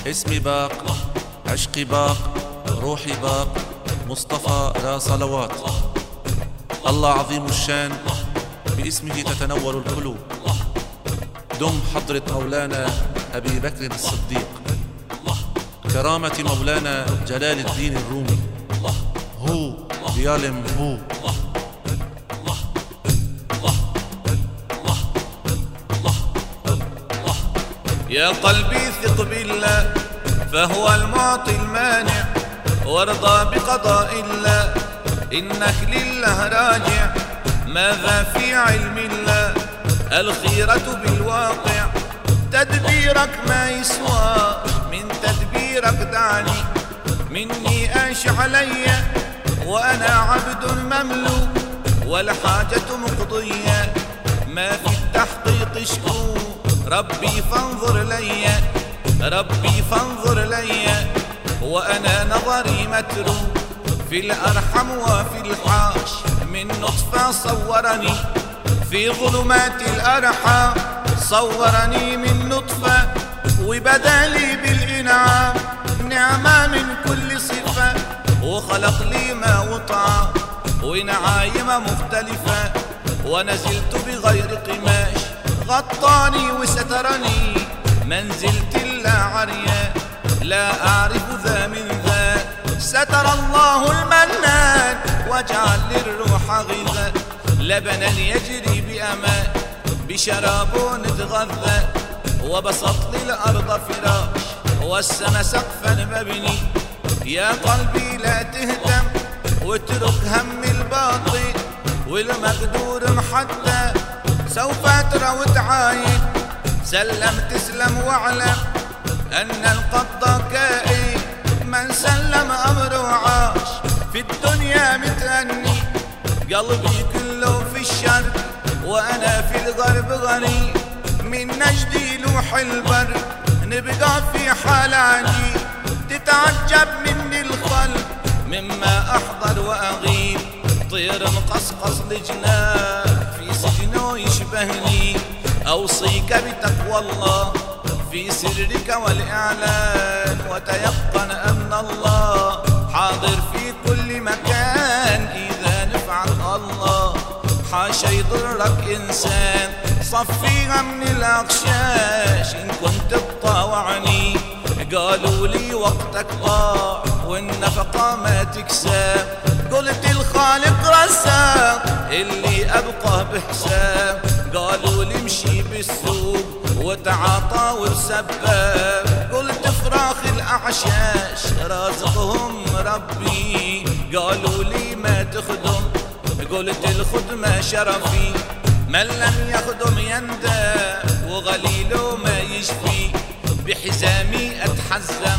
اسمي باق، عشقي باق، روحي باق، مصطفى لا صلوات. الله عظيم الشان، باسمه تتنور القلوب. دم حضرة مولانا أبي بكر الصديق، كرامة مولانا جلال الدين الرومي. هو بيعلم هو. يا قلبي ثق بالله فهو المعطي المانع، وارضى بقضاء الله إنك لله راجع. ماذا في علم الله الخيرة بالواقع، تدبيرك ما يسوى من تدبيرك دعني. مني أنش علي وأنا عبد مملوك، والحاجة مقضية ما في التحقيق شكو. ربي فانظر لي، ربي فانظر لي، وأنا نظري متروك في الأرحم وفي الحاش. من نطفة صورني في ظلمات الأرحام، صورني من نطفة وبدا لي بالإنعام نعمة من كل صفة، وخلق لي ما وطعام ونعايم مختلفة. ونزلت بغير قماش غطاني وسترني، منزلت لا عريا لا أعرف ذا من ذا. ستر الله المنان واجعل للروح غذاء، لبنا يجري بأمان بشراب نتغذى. وبسط لي الأرض فراش والسما سقفا مبني. يا قلبي لا تهتم واترك هم الباطل، والمقدور محتى سوف ترى وتعاين. سلم تسلم واعلم أن القبض كائن، من سلم أمره عاش في الدنيا متأني. قلبي كله في الشرق وأنا في الغرب غريب، من نجدي لوح البر نبقى في حال عجيب. تتعجب مني الخلق مما أحضر وأغيب، طير مقصقص لجناح في سجنه يشبهني. أوصيك بتقوى الله في سرك والإعلان، وتيقن أن الله حاضر في كل مكان. إذا نفعك الله حاشا يضرك إنسان، صفيها من الأغشاش إن كنت تطاوعني. قالوا لي وقتك ضاع والنفقة ما تكسب، قلت الخالق رزاق اللي أبقى بحساب. قالوا لي امشي بالسوق وتعاطى وتسبب، قلت فراخ الأعشاش رازقهم ربي. قالوا لي ما تخدم، قلت الخدمة شرفي. من لم يخدم يندم وغليله ما يشفي. بحزامي أتحزم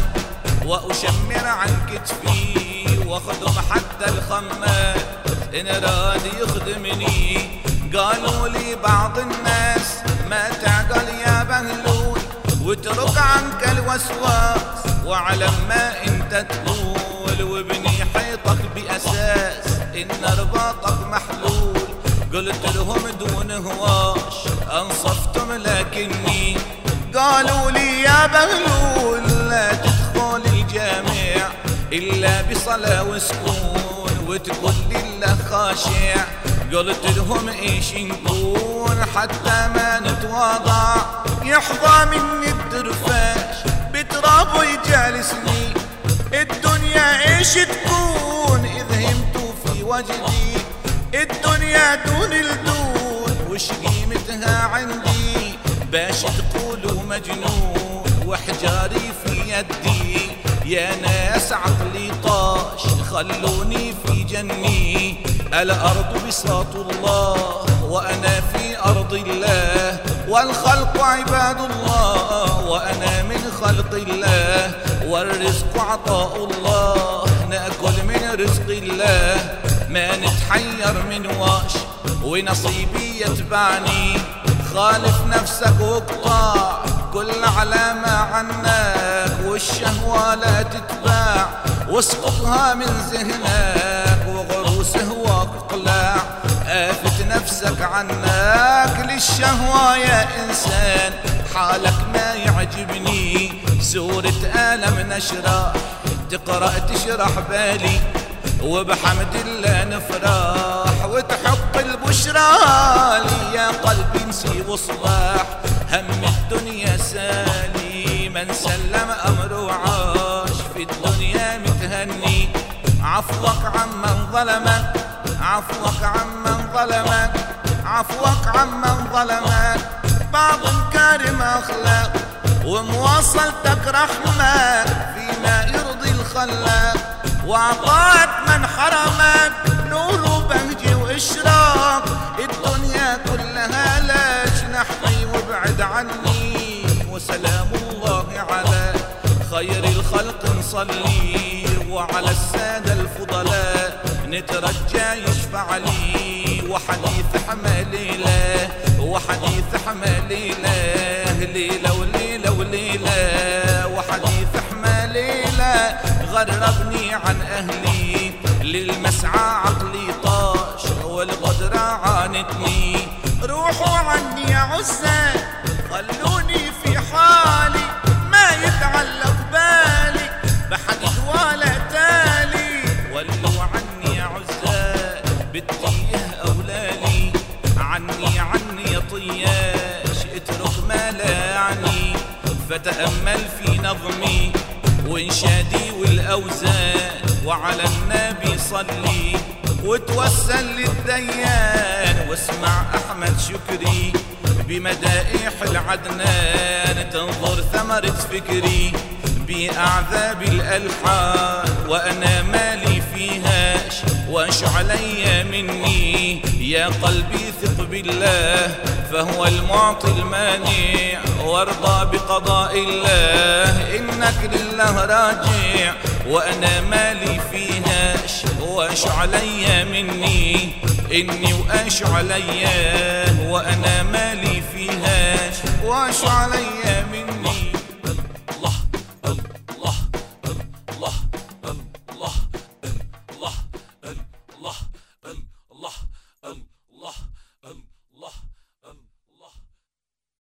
وأشمر عن كتفي، واخدم حتى الخماس إن راد يخدمني. قالوا لي بعض الناس ما تعقل يا بهلول، واترك عنك الوسواس واعلم ما انت تقول. وابني حيطك بأساس إن رباطك محلول. قلت لهم دون هواش أنصفتم لكني. قالوا لي يا بهلول لا تدخل الجامع إلا بصلاة وسكون، وتقول لله خاشع. قلت لهم ايش نقول حتى ما نتواضع. يحظى مني الدرفاش بترابه يجالسني. الدنيا ايش تكون إذ همت في وجدي، الدنيا دون الدون وش قيمتها عندي. باش تقولوا مجنون وحجاري في يدي. يا ناس عقلي طاش خلوني في جني. الأرض بساط الله وأنا في أرض الله، والخلق عباد الله وأنا من خلق الله. والرزق عطاء الله نأكل من رزق الله. ما نتحير من واش ونصيبي يتبعني. خالف نفسك واقطع كل علامة عنك، والشهوة لا تتباع واسقطها من ذهنك. وغروس هواك اقلع آفت نفسك عنك. للشهوة يا إنسان حالك ما يعجبني. سورة آلم نشرح تقرأ تشرح بالي، وبحمد الله نفرح وتحق البشرى لي. يا قلبي نسي وصباح هم الدنيا سالي، من سلم أمره وعاش في الدنيا متهني. عفوك عمن ظلمك، عفوك عمن ظلمك، عفوك عمن ظلمك. بعض كارم أخلاق ومواصلتك رحمة فيما يرضي الخلاق، وعطاك من حرمك نور وبهجة وإشراق. الدنيا كلها لاش نحمي وابعد عني، وسلام الله على خير الخلق نصلي، وعلى السادة الفضلاء نترجى يشفع لي. وحديث حماليله، وحديث حماليله، ليلة وليلة وليلة، وحديث حماليله غربني عن أهلي. للمسعى عقلي طاش والغدرة عانتني، روحوا عني يا عزة خلوني في حالي، ما يتعلق بالي بحديث ولا تالي. ولوا عني يا عزة بديه أولالي، عني عني يا طياش اترك ما لا يعني. فتأمل في نظمي وانشادي والأوزان، وعلى النبي صلي وتوسل للديان. واسمع أحمد شكري بمدائح العدنان، تنظر ثمرة فكري بأعذاب الألحان. وأنا مالي فيهاش واش علي مني، يا قلبي ثق بالله فهو المعطي المانع، وارضى بقضاء الله إنك لله راجع. وأنا مالي فيهاش واش علي مني، إني واش علي، وأنا مالي فيهاش واش علي.